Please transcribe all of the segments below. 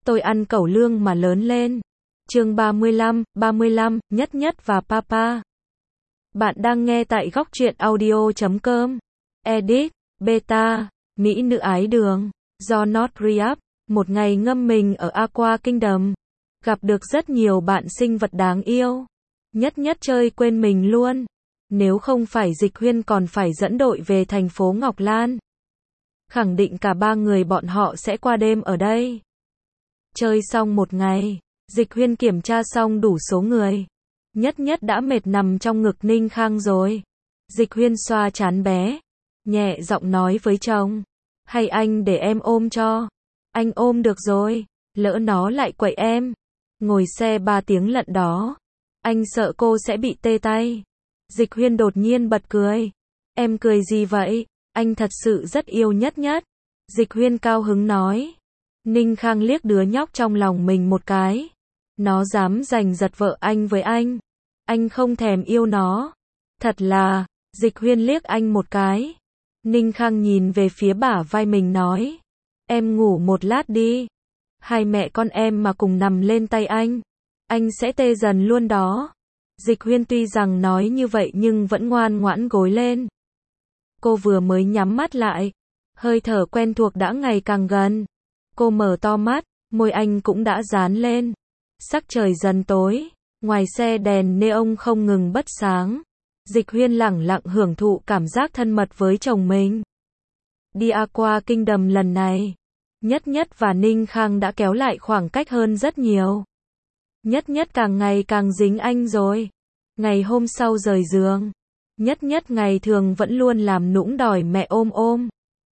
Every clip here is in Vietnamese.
Tôi ăn cẩu lương mà lớn lên. Chương 35, Nhất Nhất và Papa. Bạn đang nghe tại góc truyện audio.com. Edit, Beta, Mỹ nữ ái đường, do Not Re-up. Một ngày ngâm mình ở Aqua Kingdom. Gặp được rất nhiều bạn sinh vật đáng yêu. Nhất Nhất chơi quên mình luôn. Nếu không phải Dịch Huyên còn phải dẫn đội về thành phố Ngọc Lan. Khẳng định cả ba người bọn họ sẽ qua đêm ở đây. Chơi xong một ngày, Dịch Huyên kiểm tra xong đủ số người. Nhất Nhất đã mệt nằm trong ngực Ninh Khang rồi. Dịch Huyên xoa trán bé, nhẹ giọng nói với chồng. Hay anh để em ôm cho. Anh ôm được rồi, lỡ nó lại quậy em. Ngồi xe 3 tiếng lận đó. Anh sợ cô sẽ bị tê tay. Dịch Huyên đột nhiên bật cười. Em cười gì vậy? Anh thật sự rất yêu Nhất Nhất. Dịch Huyên cao hứng nói. Ninh Khang liếc đứa nhóc trong lòng mình một cái. Nó dám giành giật vợ anh với anh. Anh không thèm yêu nó. Thật là, Dịch Huyên liếc anh một cái. Ninh Khang nhìn về phía bả vai mình nói. Em ngủ một lát đi. Hai mẹ con em mà cùng nằm lên tay anh sẽ tê dần luôn đó. Dịch Huyên tuy rằng nói như vậy nhưng vẫn ngoan ngoãn gối lên. Cô vừa mới nhắm mắt lại. Hơi thở quen thuộc đã ngày càng gần. Cô mở to mắt, môi anh cũng đã dán lên. Sắc trời dần tối, ngoài xe đèn neon không ngừng bật sáng. Dịch Huyên lẳng lặng hưởng thụ cảm giác thân mật với chồng mình. Đi Aqua Kingdom lần này, Nhất Nhất và Ninh Khang đã kéo lại khoảng cách hơn rất nhiều. Nhất Nhất càng ngày càng dính anh rồi. Ngày hôm sau rời giường, Nhất Nhất ngày thường vẫn luôn làm nũng đòi mẹ ôm.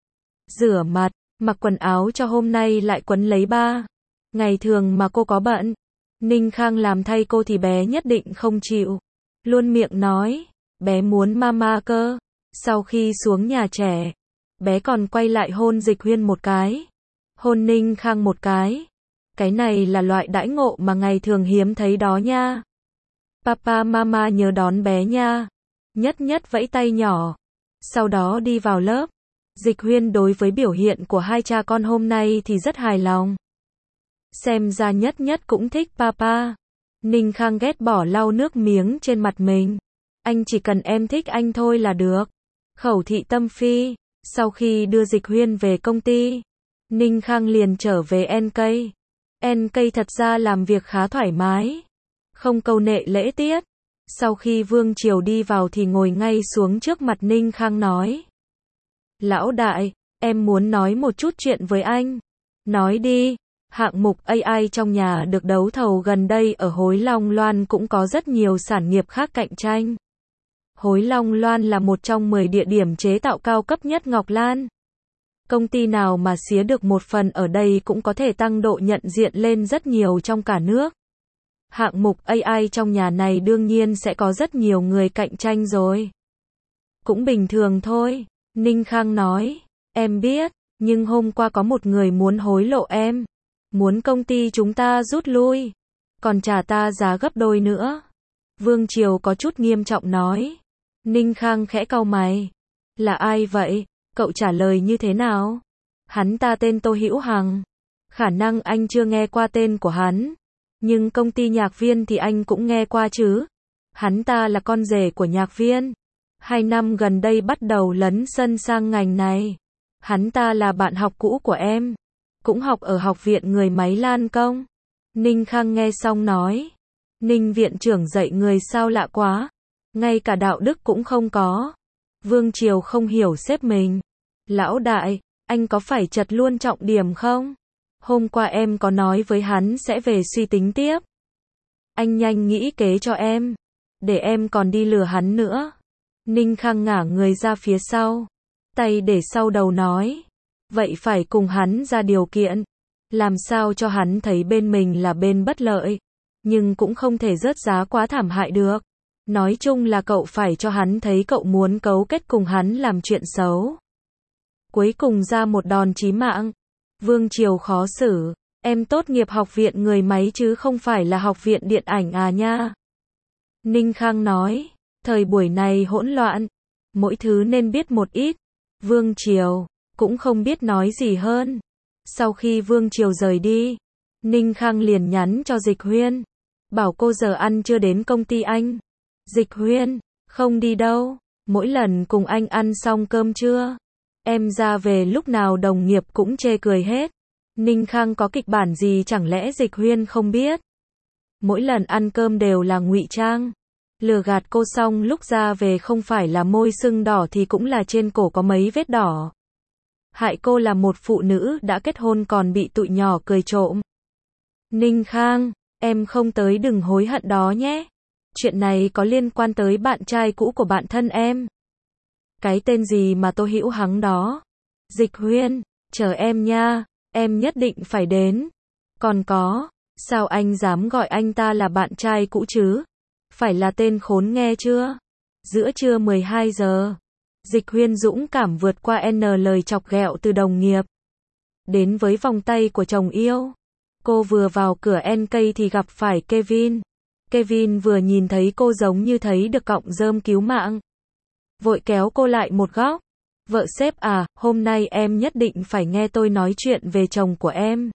Rửa mặt, mặc quần áo cho hôm nay lại quấn lấy ba. Ngày thường mà cô có bận, Ninh Khang làm thay cô thì bé nhất định không chịu. Luôn miệng nói, bé muốn mama cơ. Sau khi xuống nhà trẻ, bé còn quay lại hôn Dịch Huyên một cái. Hôn Ninh Khang một cái. Cái này là loại đãi ngộ mà ngày thường hiếm thấy đó nha. Papa mama nhớ đón bé nha. Nhất Nhất vẫy tay nhỏ. Sau đó đi vào lớp. Dịch Huyên đối với biểu hiện của hai cha con hôm nay thì rất hài lòng. Xem ra Nhất Nhất cũng thích Papa. Ninh Khang ghét bỏ lau nước miếng trên mặt mình. Anh chỉ cần em thích anh thôi là được. Khẩu thị tâm phi. Sau khi đưa Dịch Huyên về công ty, Ninh Khang liền trở về NK. NK thật ra làm việc khá thoải mái. Không câu nệ lễ tiết. Sau khi Vương Triều đi vào thì ngồi ngay xuống trước mặt Ninh Khang nói. Lão đại, em muốn nói một chút chuyện với anh. Nói đi. Hạng mục AI trong nhà được đấu thầu gần đây ở Hối Long Loan cũng có rất nhiều sản nghiệp khác cạnh tranh. Hối Long Loan là một trong 10 địa điểm chế tạo cao cấp nhất Ngọc Lan. Công ty nào mà xía được một phần ở đây cũng có thể tăng độ nhận diện lên rất nhiều trong cả nước. Hạng mục AI trong nhà này đương nhiên sẽ có rất nhiều người cạnh tranh rồi. Cũng bình thường thôi, Ninh Khang nói. Em biết, nhưng hôm qua có một người muốn hối lộ em. Muốn công ty chúng ta rút lui. Còn trả ta giá gấp đôi nữa. Vương Triều có chút nghiêm trọng nói. Ninh Khang khẽ cau mày. Là ai vậy? Cậu trả lời như thế nào? Hắn ta tên Tô Hữu Hằng. Khả năng anh chưa nghe qua tên của hắn. Nhưng công ty Nhạc Viên thì anh cũng nghe qua chứ. Hắn ta là con rể của Nhạc Viên. 2 năm gần đây bắt đầu lấn sân sang ngành này. Hắn ta là bạn học cũ của em. Cũng học ở học viện người máy Lan Công. Ninh Khang nghe xong nói. Ninh viện trưởng dạy người sao lạ quá. Ngay cả đạo đức cũng không có. Vương Triều không hiểu sếp mình. Lão đại, anh có phải chật luôn trọng điểm không? Hôm qua em có nói với hắn sẽ về suy tính tiếp. Anh nhanh nghĩ kế cho em. Để em còn đi lừa hắn nữa. Ninh Khang ngả người ra phía sau. Tay để sau đầu nói. Vậy phải cùng hắn ra điều kiện. Làm sao cho hắn thấy bên mình là bên bất lợi. Nhưng cũng không thể rớt giá quá thảm hại được. Nói chung là cậu phải cho hắn thấy cậu muốn cấu kết cùng hắn làm chuyện xấu. Cuối cùng ra một đòn chí mạng. Vương Triều khó xử. Em tốt nghiệp học viện người máy chứ không phải là học viện điện ảnh à nha. Ninh Khang nói. Thời buổi này hỗn loạn. Mỗi thứ nên biết một ít. Vương Triều cũng không biết nói gì hơn. Sau khi Vương Triều rời đi, Ninh Khang liền nhắn cho Dịch Huyên. Bảo cô giờ ăn chưa đến công ty anh. Dịch Huyên, không đi đâu. Mỗi lần cùng anh ăn xong cơm trưa, em ra về lúc nào đồng nghiệp cũng chê cười hết. Ninh Khang có kịch bản gì chẳng lẽ Dịch Huyên không biết. Mỗi lần ăn cơm đều là ngụy trang. Lừa gạt cô xong lúc ra về không phải là môi sưng đỏ thì cũng là trên cổ có mấy vết đỏ. Hại cô là một phụ nữ đã kết hôn còn bị tụi nhỏ cười trộm. Ninh Khang, em không tới đừng hối hận đó nhé. Chuyện này có liên quan tới bạn trai cũ của bạn thân em. Cái tên gì mà Tô Hữu Hắng đó. Dịch Huyên, chờ em nha, em nhất định phải đến. Còn có, sao anh dám gọi anh ta là bạn trai cũ chứ? Phải là tên khốn nghe chưa? Giữa trưa 12 giờ, Dịch Huyên dũng cảm vượt qua N lời chọc ghẹo từ đồng nghiệp. Đến với vòng tay của chồng yêu. Cô vừa vào cửa NK thì gặp phải Kevin. Kevin vừa nhìn thấy cô giống như thấy được cọng rơm cứu mạng. Vội kéo cô lại một góc. Vợ sếp à, hôm nay em nhất định phải nghe tôi nói chuyện về chồng của em.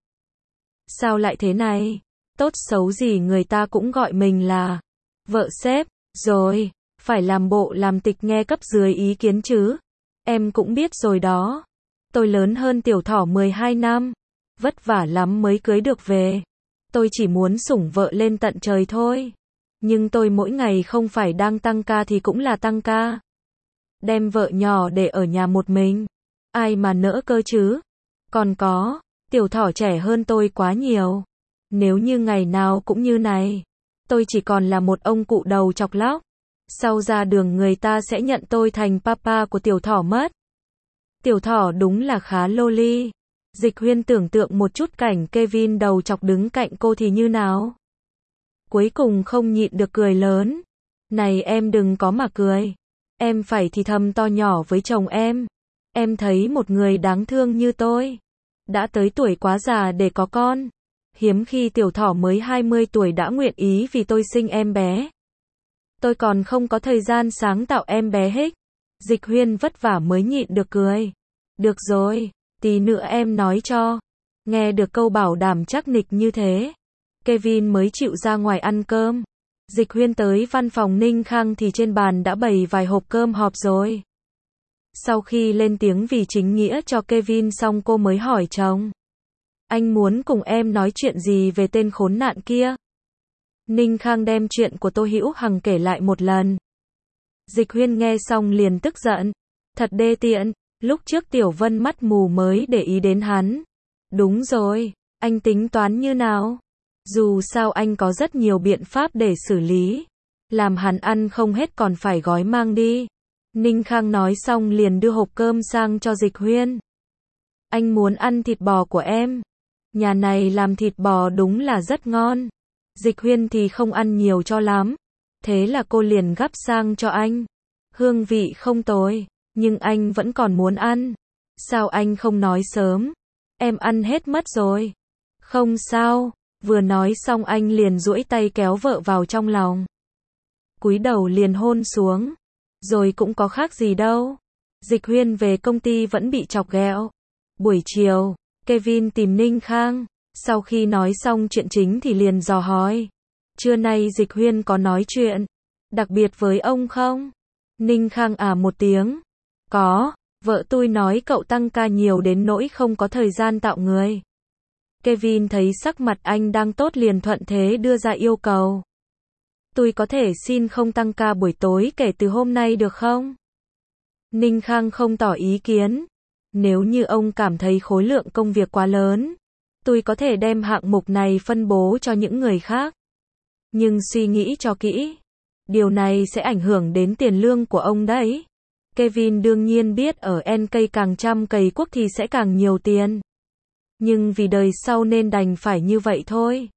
Sao lại thế này? Tốt xấu gì người ta cũng gọi mình là vợ sếp, rồi, phải làm bộ làm tịch nghe cấp dưới ý kiến chứ. Em cũng biết rồi đó. Tôi lớn hơn Tiểu Thỏ 12 năm. Vất vả lắm mới cưới được về. Tôi chỉ muốn sủng vợ lên tận trời thôi. Nhưng tôi mỗi ngày không phải đang tăng ca thì cũng là tăng ca. Đem vợ nhỏ để ở nhà một mình. Ai mà nỡ cơ chứ? Còn có, Tiểu Thỏ trẻ hơn tôi quá nhiều. Nếu như ngày nào cũng như này, tôi chỉ còn là một ông cụ đầu chọc lóc. Sau ra đường người ta sẽ nhận tôi thành papa của Tiểu Thỏ mất. Tiểu Thỏ đúng là khá loli. Dịch Huyên tưởng tượng một chút cảnh Kevin đầu chọc đứng cạnh cô thì như nào. Cuối cùng không nhịn được cười lớn. Này em đừng có mà cười. Em phải thì thầm to nhỏ với chồng em. Em thấy một người đáng thương như tôi. Đã tới tuổi quá già để có con. Hiếm khi Tiểu Thỏ mới 20 tuổi đã nguyện ý vì tôi sinh em bé. Tôi còn không có thời gian sáng tạo em bé hết. Dịch Huyên vất vả mới nhịn được cười. Được rồi, tí nữa em nói cho. Nghe được câu bảo đảm chắc nịch như thế, Kevin mới chịu ra ngoài ăn cơm. Dịch Huyên tới văn phòng Ninh Khang thì trên bàn đã bày vài hộp cơm hộp rồi. Sau khi lên tiếng vì chính nghĩa cho Kevin xong cô mới hỏi chồng. Anh muốn cùng em nói chuyện gì về tên khốn nạn kia? Ninh Khang đem chuyện của Tô Hữu Hằng kể lại một lần. Dịch Huyên nghe xong liền tức giận. Thật đê tiện, lúc trước Tiểu Vân mắt mù mới để ý đến hắn. Đúng rồi, anh tính toán như nào? Dù sao anh có rất nhiều biện pháp để xử lý. Làm hắn ăn không hết còn phải gói mang đi. Ninh Khang nói xong liền đưa hộp cơm sang cho Dịch Huyên. Anh muốn ăn thịt bò của em. Nhà này làm thịt bò đúng là rất ngon. Dịch Huyên thì không ăn nhiều cho lắm. Thế là cô liền gắp sang cho anh. Hương vị không tồi, nhưng anh vẫn còn muốn ăn. Sao anh không nói sớm? Em ăn hết mất rồi. Không sao. Vừa nói xong anh liền duỗi tay kéo vợ vào trong lòng. Cúi đầu liền hôn xuống. Rồi cũng có khác gì đâu. Dịch Huyên về công ty vẫn bị chọc ghẹo. Buổi chiều, Kevin tìm Ninh Khang. Sau khi nói xong chuyện chính thì liền dò hỏi. Trưa nay Dịch Huyên có nói chuyện đặc biệt với ông không? Ninh Khang à một tiếng. Có, vợ tôi nói cậu tăng ca nhiều đến nỗi không có thời gian tạo người. Kevin thấy sắc mặt anh đang tốt liền thuận thế đưa ra yêu cầu. Tôi có thể xin không tăng ca buổi tối kể từ hôm nay được không? Ninh Khang không tỏ ý kiến. Nếu như ông cảm thấy khối lượng công việc quá lớn, tôi có thể đem hạng mục này phân bố cho những người khác. Nhưng suy nghĩ cho kỹ. Điều này sẽ ảnh hưởng đến tiền lương của ông đấy. Kevin đương nhiên biết ở NK càng chăm cày cuốc thì sẽ càng nhiều tiền. Nhưng vì đời sau nên đành phải như vậy thôi.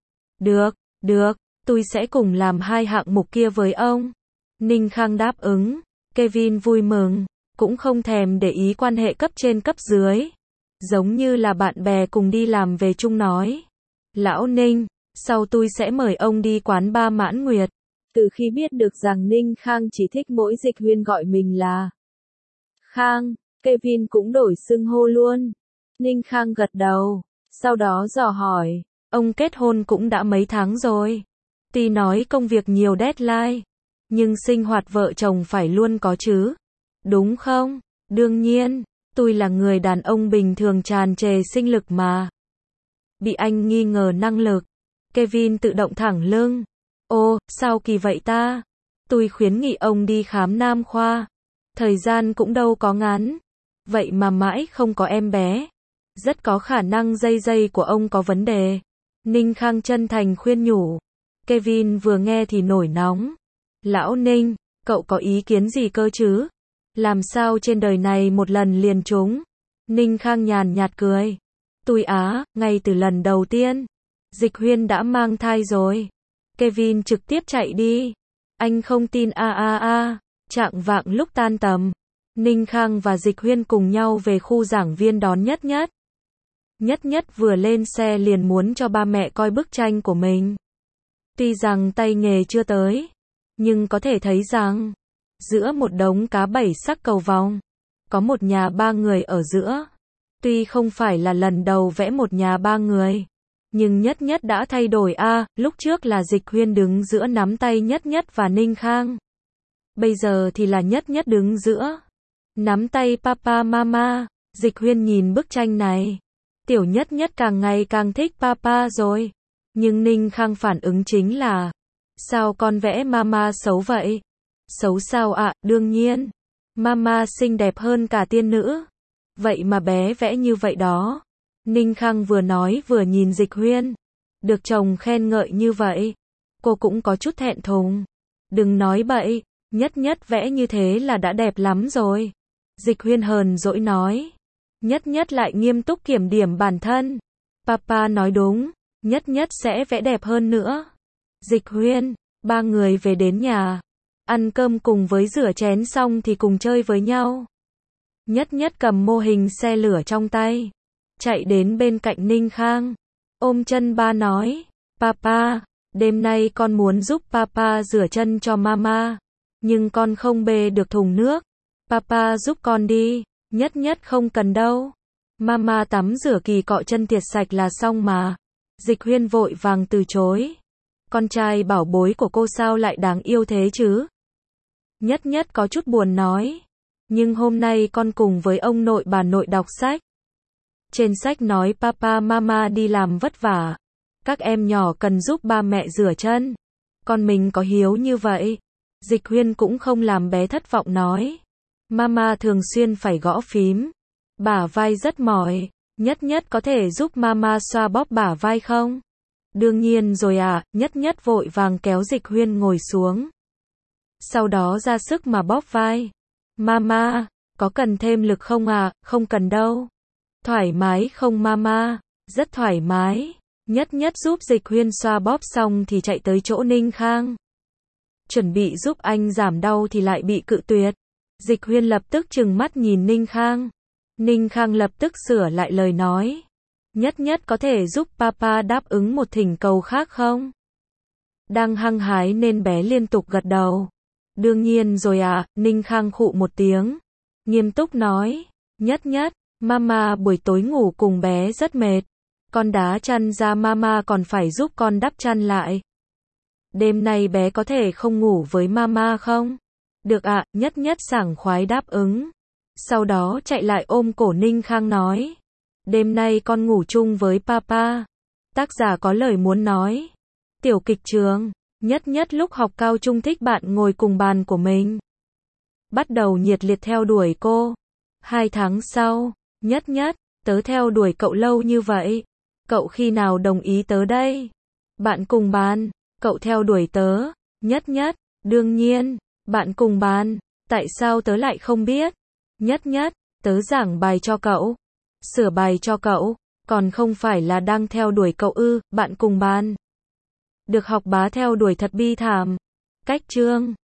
Được, tôi sẽ cùng làm hai hạng mục kia với ông. Ninh Khang đáp ứng. Kevin vui mừng, cũng không thèm để ý quan hệ cấp trên cấp dưới. Giống như là bạn bè cùng đi làm về chung nói. Lão Ninh, sau tôi sẽ mời ông đi quán ba Mãn Nguyệt. Từ khi biết được rằng Ninh Khang chỉ thích mỗi Dịch Huyên gọi mình là Khang, Kevin cũng đổi xưng hô luôn. Ninh Khang gật đầu, sau đó dò hỏi, Ông kết hôn cũng đã mấy tháng rồi. Tuy nói công việc nhiều deadline, nhưng sinh hoạt vợ chồng phải luôn có chứ. Đúng không? Đương nhiên, tôi là người đàn ông bình thường tràn trề sinh lực mà. Bị anh nghi ngờ năng lực. Kevin tự động thẳng lưng. Ô, sao kỳ vậy ta? Tôi khuyến nghị ông đi khám nam khoa. Thời gian cũng đâu có ngắn. Vậy mà mãi không có em bé. Rất có khả năng dây của ông có vấn đề. Ninh Khang chân thành khuyên nhủ. Kevin vừa nghe thì nổi nóng. Lão Ninh, cậu có ý kiến gì cơ chứ? Làm sao trên đời này một lần liền trúng? Ninh Khang nhàn nhạt cười. Tôi ngay từ lần đầu tiên, Dịch Huyên đã mang thai rồi. Kevin trực tiếp chạy đi. Anh không tin Trạng vạng lúc tan tầm, Ninh Khang và Dịch Huyên cùng nhau về khu giảng viên đón Nhất Nhất. Nhất Nhất vừa lên xe liền muốn cho ba mẹ coi bức tranh của mình. Tuy rằng tay nghề chưa tới, nhưng có thể thấy rằng, giữa một đống cá bảy sắc cầu vồng, có một nhà ba người ở giữa. Tuy không phải là lần đầu vẽ một nhà ba người, nhưng Nhất Nhất đã thay đổi lúc trước là Dịch Huyên đứng giữa nắm tay Nhất Nhất và Ninh Khang. Bây giờ thì là Nhất Nhất đứng giữa, nắm tay papa mama. Dịch Huyên nhìn bức tranh này. Tiểu Nhất Nhất càng ngày càng thích papa rồi. Nhưng Ninh Khang phản ứng chính là, sao con vẽ mama xấu vậy? Xấu sao ạ? Đương nhiên, mama xinh đẹp hơn cả tiên nữ. Vậy mà bé vẽ như vậy đó. Ninh Khang vừa nói vừa nhìn Dịch Huyên. Được chồng khen ngợi như vậy, cô cũng có chút thẹn thùng. Đừng nói bậy, Nhất Nhất vẽ như thế là đã đẹp lắm rồi. Dịch Huyên hờn dỗi nói. Nhất Nhất lại nghiêm túc kiểm điểm bản thân. Papa nói đúng, Nhất Nhất sẽ vẽ đẹp hơn nữa. Dịch Huyên, ba người về đến nhà. Ăn cơm cùng với rửa chén xong thì cùng chơi với nhau. Nhất Nhất cầm mô hình xe lửa trong tay, chạy đến bên cạnh Ninh Khang, ôm chân ba nói, Papa, đêm nay con muốn giúp Papa rửa chân cho Mama, nhưng con không bê được thùng nước. Papa giúp con đi. Nhất Nhất không cần đâu. Mama tắm rửa kỳ cọ chân tiệt sạch là xong mà. Dịch Huyên vội vàng từ chối. Con trai bảo bối của cô sao lại đáng yêu thế chứ? Nhất Nhất có chút buồn nói. Nhưng hôm nay con cùng với ông nội bà nội đọc sách. Trên sách nói papa mama đi làm vất vả. Các em nhỏ cần giúp ba mẹ rửa chân. Con mình có hiếu như vậy. Dịch Huyên cũng không làm bé thất vọng nói. Mama thường xuyên phải gõ phím. Bả vai rất mỏi. Nhất Nhất có thể giúp mama xoa bóp bả vai không? Đương nhiên rồi Nhất Nhất vội vàng kéo Dịch Huyên ngồi xuống. Sau đó ra sức mà bóp vai. Mama, có cần thêm lực không Không cần đâu. Thoải mái không mama? Rất thoải mái. Nhất Nhất giúp Dịch Huyên xoa bóp xong thì chạy tới chỗ Ninh Khang. Chuẩn bị giúp anh giảm đau thì lại bị cự tuyệt. Dịch Huyên lập tức trừng mắt nhìn Ninh Khang. Ninh Khang lập tức sửa lại lời nói. Nhất Nhất có thể giúp papa đáp ứng một thỉnh cầu khác không? Đang hăng hái nên bé liên tục gật đầu. Đương nhiên rồi Ninh Khang khụ một tiếng. Nghiêm túc nói. Nhất Nhất, mama buổi tối ngủ cùng bé rất mệt. Con đá chăn ra mama còn phải giúp con đắp chăn lại. Đêm nay bé có thể không ngủ với mama không? Được Nhất Nhất sảng khoái đáp ứng. Sau đó chạy lại ôm cổ Ninh Khang nói. Đêm nay con ngủ chung với papa. Tác giả có lời muốn nói. Tiểu kịch trường. Nhất Nhất lúc học cao trung thích bạn ngồi cùng bàn của mình. Bắt đầu nhiệt liệt theo đuổi cô. 2 tháng sau, Nhất Nhất, tớ theo đuổi cậu lâu như vậy. Cậu khi nào đồng ý tớ đây? Bạn cùng bàn, cậu theo đuổi tớ. Nhất Nhất, đương nhiên, bạn cùng bàn. Tại sao tớ lại không biết? Nhất Nhất, tớ giảng bài cho cậu. Sửa bài cho cậu. Còn không phải là đang theo đuổi cậu bạn cùng bàn. Được học bá theo đuổi thật bi thảm. Cách chương